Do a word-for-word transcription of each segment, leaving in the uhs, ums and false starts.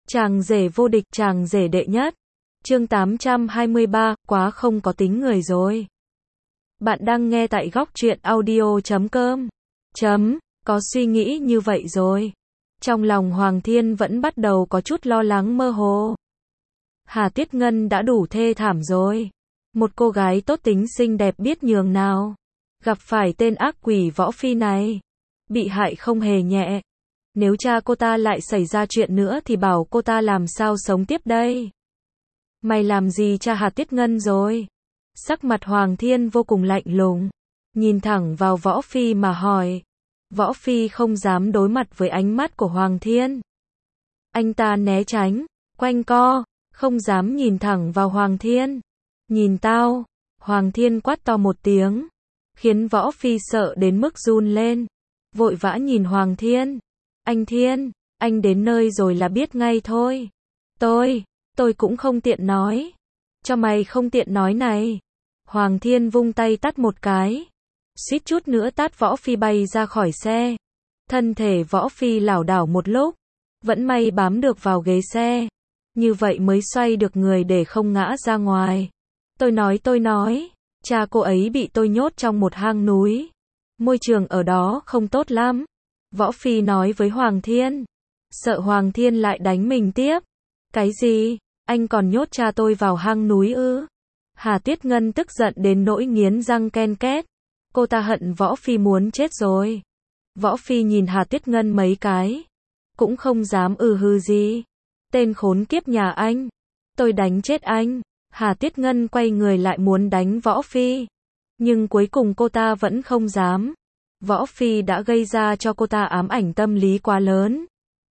Chàng rể vô địch, chàng rể đệ nhất. Chương tám trăm hai mươi ba, quá không có tính người rồi. Bạn đang nghe tại góc truyện audio chấm com. Chấm, có suy nghĩ như vậy rồi. Trong lòng Hoàng Thiên vẫn bắt đầu có chút lo lắng mơ hồ. Hà Tiết Ngân đã đủ thê thảm rồi. Một cô gái tốt tính xinh đẹp biết nhường nào. Gặp phải tên ác quỷ Võ Phi này. Bị hại không hề nhẹ. Nếu cha cô ta lại xảy ra chuyện nữa thì bảo cô ta làm sao sống tiếp đây. Mày làm gì cha Hà Tiết Ngân rồi? Sắc mặt Hoàng Thiên vô cùng lạnh lùng. Nhìn thẳng vào Võ Phi mà hỏi. Võ Phi không dám đối mặt với ánh mắt của Hoàng Thiên. Anh ta né tránh, quanh co, không dám nhìn thẳng vào Hoàng Thiên. Nhìn tao, Hoàng Thiên quát to một tiếng, khiến Võ Phi sợ đến mức run lên. Vội vã nhìn Hoàng Thiên. Anh Thiên, anh đến nơi rồi là biết ngay thôi. Tôi, tôi cũng không tiện nói. Cho mày không tiện nói này. Hoàng Thiên vung tay tát một cái. Suýt chút nữa tát Võ Phi bay ra khỏi xe. Thân thể Võ Phi lảo đảo một lúc. Vẫn may bám được vào ghế xe. Như vậy mới xoay được người để không ngã ra ngoài. Tôi nói tôi nói. Cha cô ấy bị tôi nhốt trong một hang núi. Môi trường ở đó không tốt lắm. Võ Phi nói với Hoàng Thiên. Sợ Hoàng Thiên lại đánh mình tiếp. Cái gì? Anh còn nhốt cha tôi vào hang núi ư? Hà Tiết Ngân tức giận đến nỗi nghiến răng ken két. Cô ta hận Võ Phi muốn chết rồi. Võ Phi nhìn Hà Tiết Ngân mấy cái. Cũng không dám ừ hư gì. Tên khốn kiếp nhà anh. Tôi đánh chết anh. Hà Tiết Ngân quay người lại muốn đánh Võ Phi. Nhưng cuối cùng cô ta vẫn không dám. Võ Phi đã gây ra cho cô ta ám ảnh tâm lý quá lớn.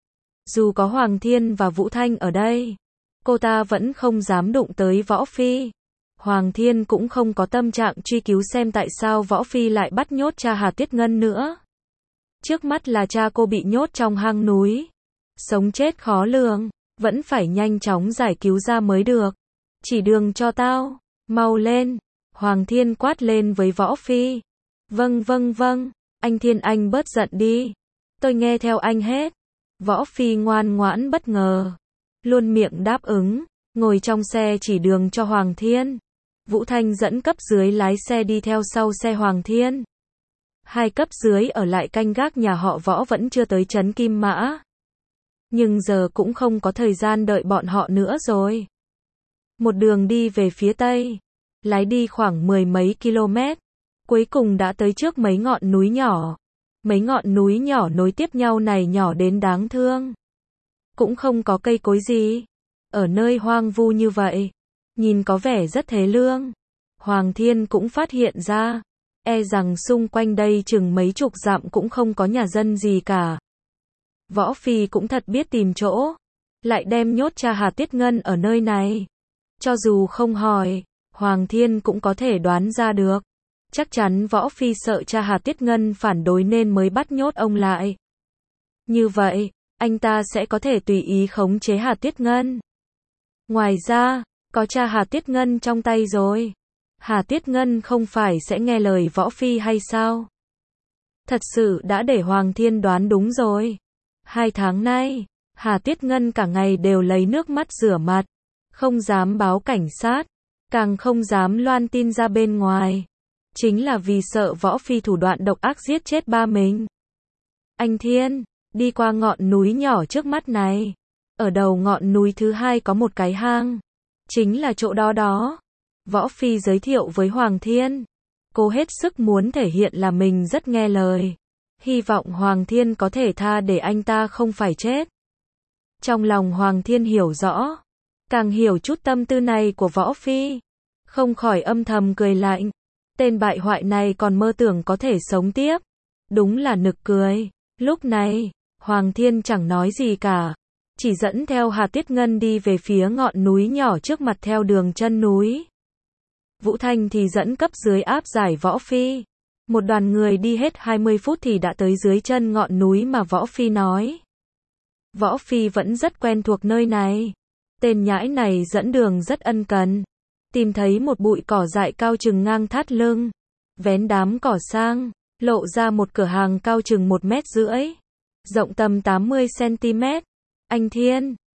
Dù có Hoàng Thiên và Vũ Thanh ở đây, cô ta vẫn không dám đụng tới Võ Phi. Hoàng Thiên cũng không có tâm trạng truy cứu xem tại sao Võ Phi lại bắt nhốt cha Hà Tiết Ngân nữa. Trước mắt là cha cô bị nhốt trong hang núi. Sống chết khó lường, vẫn phải nhanh chóng giải cứu ra mới được. Chỉ đường cho tao, mau lên. Hoàng Thiên quát lên với Võ Phi. Vâng vâng vâng, anh Thiên anh bớt giận đi. Tôi nghe theo anh hết. Võ Phi ngoan ngoãn bất ngờ. Luôn miệng đáp ứng, ngồi trong xe chỉ đường cho Hoàng Thiên. Vũ Thanh dẫn cấp dưới lái xe đi theo sau xe Hoàng Thiên. Hai cấp dưới ở lại canh gác nhà họ Võ vẫn chưa tới trấn Kim Mã. Nhưng giờ cũng không có thời gian đợi bọn họ nữa rồi. Một đường đi về phía tây. Lái đi khoảng mười mấy km. Cuối cùng đã tới trước mấy ngọn núi nhỏ. Mấy ngọn núi nhỏ nối tiếp nhau này nhỏ đến đáng thương. Cũng không có cây cối gì. Ở nơi hoang vu như vậy, nhìn có vẻ rất thế lương. Hoàng Thiên cũng phát hiện ra, e rằng xung quanh đây chừng mấy chục dặm cũng không có nhà dân gì cả. Võ Phi cũng thật biết tìm chỗ, lại đem nhốt cha Hà Tiết Ngân ở nơi này. Cho dù không hỏi, Hoàng Thiên cũng có thể đoán ra được. Chắc chắn Võ Phi sợ cha Hà Tiết Ngân phản đối nên mới bắt nhốt ông lại. Như vậy, anh ta sẽ có thể tùy ý khống chế Hà Tiết Ngân. Ngoài ra, có cha Hà Tiết Ngân trong tay rồi. Hà Tiết Ngân không phải sẽ nghe lời Võ Phi hay sao? Thật sự đã để Hoàng Thiên đoán đúng rồi. Hai tháng nay, Hà Tiết Ngân cả ngày đều lấy nước mắt rửa mặt. Không dám báo cảnh sát. Càng không dám loan tin ra bên ngoài. Chính là vì sợ Võ Phi thủ đoạn độc ác giết chết ba mình. Anh Thiên, đi qua ngọn núi nhỏ trước mắt này. Ở đầu ngọn núi thứ hai có một cái hang. Chính là chỗ đó đó. Võ Phi giới thiệu với Hoàng Thiên. Cô hết sức muốn thể hiện là mình rất nghe lời. Hy vọng Hoàng Thiên có thể tha để anh ta không phải chết. Trong lòng Hoàng Thiên hiểu rõ. Càng hiểu chút tâm tư này của Võ Phi. Không khỏi âm thầm cười lạnh. Tên bại hoại này còn mơ tưởng có thể sống tiếp. Đúng là nực cười. Lúc này, Hoàng Thiên chẳng nói gì cả. Chỉ dẫn theo Hà Tiết Ngân đi về phía ngọn núi nhỏ trước mặt theo đường chân núi. Vũ Thanh thì dẫn cấp dưới áp giải Võ Phi. Một đoàn người đi hết hai mươi phút thì đã tới dưới chân ngọn núi mà Võ Phi nói. Võ Phi vẫn rất quen thuộc nơi này. Tên nhãi này dẫn đường rất ân cần. Tìm thấy một bụi cỏ dại cao chừng ngang thắt lưng. Vén đám cỏ sang, lộ ra một cửa hàng cao chừng một mét rưỡi. Rộng tầm tám mươi xăng ti mét. Anh Thiên,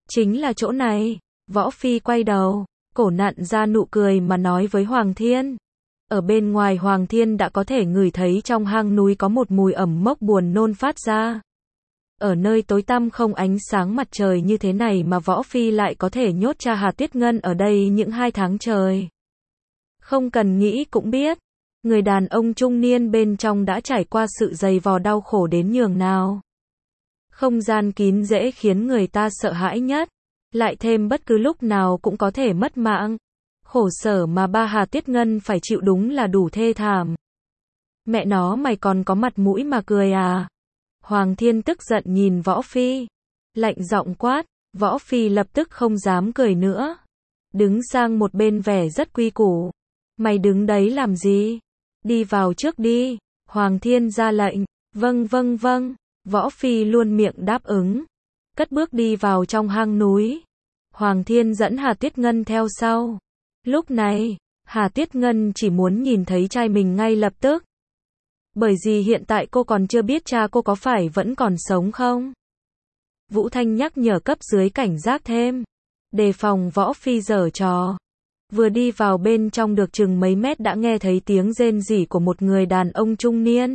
Chính là chỗ này. Võ Phi quay đầu, cổ nặn ra nụ cười mà nói với Hoàng Thiên. Ở bên ngoài Hoàng Thiên đã có thể ngửi thấy trong hang núi có một mùi ẩm mốc buồn nôn phát ra. Ở nơi tối tăm không ánh sáng mặt trời như thế này mà Võ Phi lại có thể nhốt cha Hà Tuyết Ngân ở đây những hai tháng trời. Không cần nghĩ cũng biết, người đàn ông trung niên bên trong đã trải qua sự dày vò đau khổ đến nhường nào. Không gian kín dễ khiến người ta sợ hãi nhất, lại thêm bất cứ lúc nào cũng có thể mất mạng. Khổ sở mà ba Hà Tuyết Ngân phải chịu đúng là đủ thê thảm. Mẹ nó, mày còn có mặt mũi mà cười à? Hoàng Thiên tức giận nhìn Võ Phi, lạnh giọng quát. Võ Phi lập tức không dám cười nữa, đứng sang một bên vẻ rất quy củ. Mày đứng đấy làm gì? Đi vào trước đi. Hoàng Thiên ra lệnh. Vâng vâng vâng. Võ Phi luôn miệng đáp ứng, cất bước đi vào trong hang núi. Hoàng Thiên dẫn Hà Tuyết Ngân theo sau. Lúc này, Hà Tuyết Ngân chỉ muốn nhìn thấy trai mình ngay lập tức. Bởi vì hiện tại cô còn chưa biết cha cô có phải vẫn còn sống không. Vũ Thanh nhắc nhở cấp dưới cảnh giác thêm, đề phòng Võ Phi giở trò. Vừa đi vào bên trong được chừng mấy mét đã nghe thấy tiếng rên rỉ của một người đàn ông trung niên.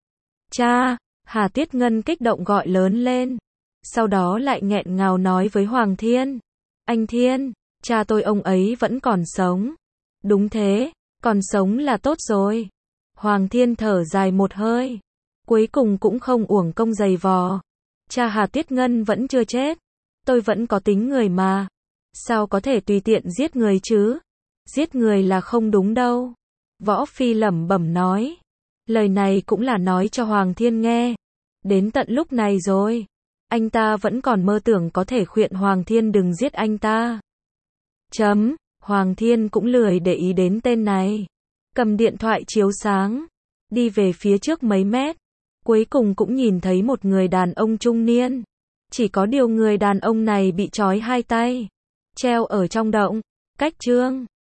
Cha! Hà Tuyết Ngân kích động gọi lớn lên. Sau đó lại nghẹn ngào nói với Hoàng Thiên. Anh Thiên, cha tôi ông ấy vẫn còn sống. Đúng thế, còn sống là tốt rồi. Hoàng Thiên thở dài một hơi. Cuối cùng cũng không uổng công dày vò. Cha Hà Tuyết Ngân vẫn chưa chết. Tôi vẫn có tính người mà. Sao có thể tùy tiện giết người chứ? Giết người là không đúng đâu. Võ Phi lẩm bẩm nói. Lời này cũng là nói cho Hoàng Thiên nghe. Đến tận lúc này rồi, anh ta vẫn còn mơ tưởng có thể khuyên Hoàng Thiên đừng giết anh ta. Chấm, Hoàng Thiên cũng lười để ý đến tên này. Cầm điện thoại chiếu sáng, đi về phía trước mấy mét. Cuối cùng cũng nhìn thấy một người đàn ông trung niên. Chỉ có điều người đàn ông này bị trói hai tay, treo ở trong động, cách chương.